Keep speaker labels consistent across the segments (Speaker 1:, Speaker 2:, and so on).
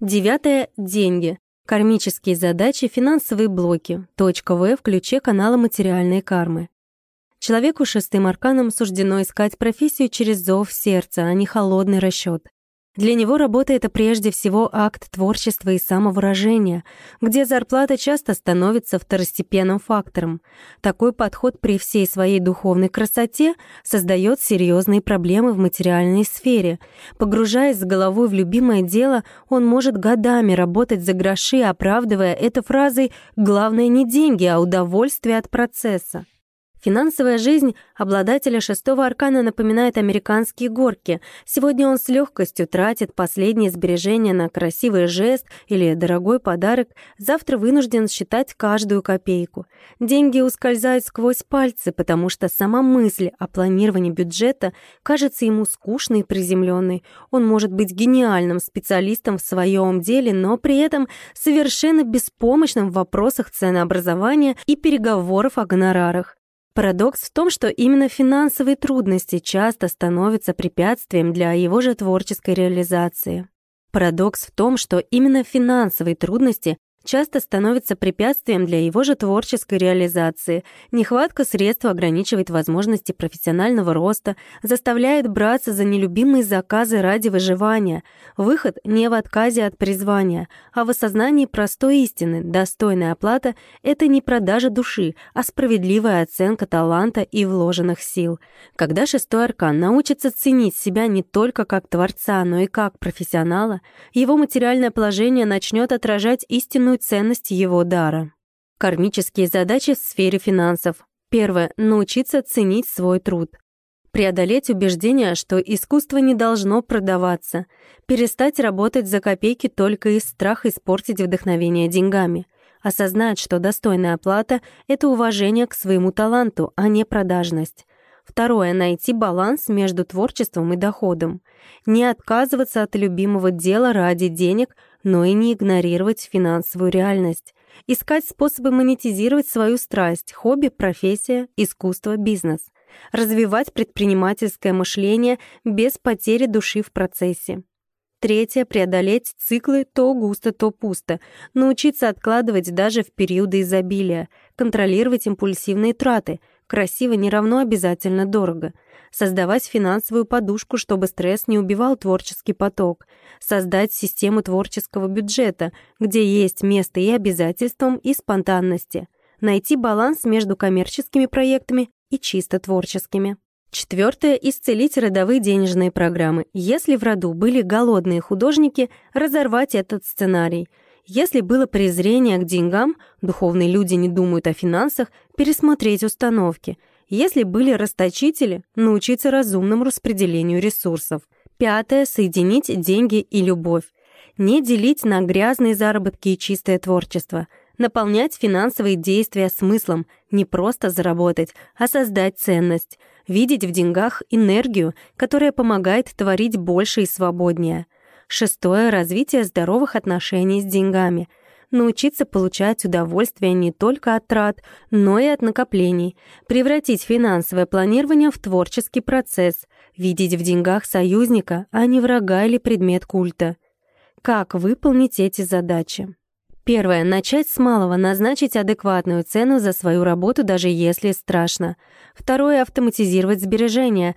Speaker 1: 9. Деньги. Кармические задачи, финансовые блоки. Точка В в ключе канала материальной кармы. Человеку шестым арканом суждено искать профессию через зов сердца, а не холодный расчет. Для него работа — это прежде всего акт творчества и самовыражения, где зарплата часто становится второстепенным фактором. Такой подход при всей своей духовной красоте создает серьезные проблемы в материальной сфере. Погружаясь с головой в любимое дело, он может годами работать за гроши, оправдывая это фразой «главное не деньги, а удовольствие от процесса». Финансовая жизнь обладателя шестого аркана напоминает американские горки. Сегодня он с легкостью тратит последние сбережения на красивый жест или дорогой подарок, завтра вынужден считать каждую копейку. Деньги ускользают сквозь пальцы, потому что сама мысль о планировании бюджета кажется ему скучной и приземленной. Он может быть гениальным специалистом в своем деле, но при этом совершенно беспомощным в вопросах ценообразования и переговоров о гонорарах. Парадокс в том, что именно финансовые трудности часто становятся препятствием для его же творческой реализации. Парадокс в том, что именно финансовые трудности часто становятся препятствием для его же творческой реализации. Нехватка средств ограничивает возможности профессионального роста, заставляет браться за нелюбимые заказы ради выживания. Выход не в отказе от призвания, а в осознании простой истины. Достойная оплата — это не продажа души, а справедливая оценка таланта и вложенных сил. Когда шестой аркан научится ценить себя не только как творца, но и как профессионала, его материальное положение начнет отражать истинную ценность его дара. Кармические задачи в сфере финансов. Первое. Научиться ценить свой труд. Преодолеть убеждение, что искусство не должно продаваться. Перестать работать за копейки только из страха испортить вдохновение деньгами. Осознать, что достойная оплата — это уважение к своему таланту, а не продажность. Второе. Найти баланс между творчеством и доходом. Не отказываться от любимого дела ради денег, но и не игнорировать финансовую реальность. Искать способы монетизировать свою страсть, хобби, профессия, искусство, бизнес. Развивать предпринимательское мышление без потери души в процессе. Третье. Преодолеть циклы то густо, то пусто. Научиться откладывать даже в периоды изобилия. Контролировать импульсивные траты. Красиво не равно обязательно дорого. Создавать финансовую подушку, чтобы стресс не убивал творческий поток. Создать систему творческого бюджета, где есть место и обязательствам, и спонтанности. Найти баланс между коммерческими проектами и чисто творческими. Четвертое. Исцелить родовые денежные программы. Если в роду были голодные художники, разорвать этот сценарий. Если было презрение к деньгам, духовные люди не думают о финансах, пересмотреть установки. Если были расточители, научиться разумному распределению ресурсов. Пятое. Соединить деньги и любовь. Не делить на грязные заработки и чистое творчество. Наполнять финансовые действия смыслом, не просто заработать, а создать ценность. Видеть в деньгах энергию, которая помогает творить больше и свободнее. Шестое. Развитие здоровых отношений с деньгами. Научиться получать удовольствие не только от трат, но и от накоплений. Превратить финансовое планирование в творческий процесс. Видеть в деньгах союзника, а не врага или предмет культа. Как выполнить эти задачи? Первое. Начать с малого, назначить адекватную цену за свою работу, даже если страшно. Второе. Автоматизировать сбережения.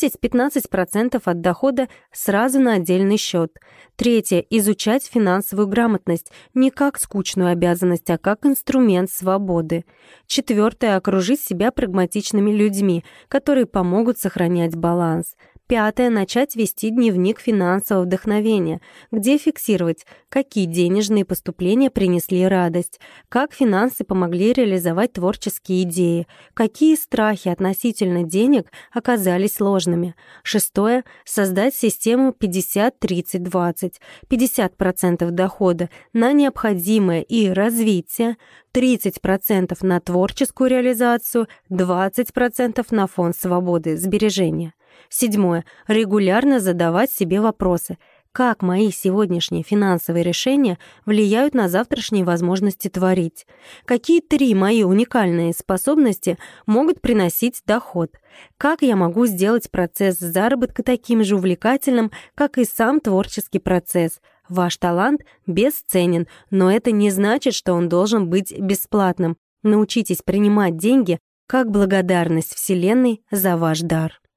Speaker 1: 10-15% от дохода сразу на отдельный счет. Третье. Изучать финансовую грамотность не как скучную обязанность, а как инструмент свободы. Четвертое. Окружить себя прагматичными людьми, которые помогут сохранять баланс. Пятое. Начать вести дневник финансового вдохновения, где фиксировать, какие денежные поступления принесли радость, как финансы помогли реализовать творческие идеи, какие страхи относительно денег оказались ложными. Шестое. Создать систему 50-30-20. 50% дохода на необходимое и развитие, 30% на творческую реализацию, 20% на фонд свободы, сбережения. Седьмое. Регулярно задавать себе вопросы. Как мои сегодняшние финансовые решения влияют на завтрашние возможности творить? Какие 3 мои уникальные способности могут приносить доход? Как я могу сделать процесс заработка таким же увлекательным, как и сам творческий процесс? Ваш талант бесценен, но это не значит, что он должен быть бесплатным. Научитесь принимать деньги как благодарность Вселенной за ваш дар.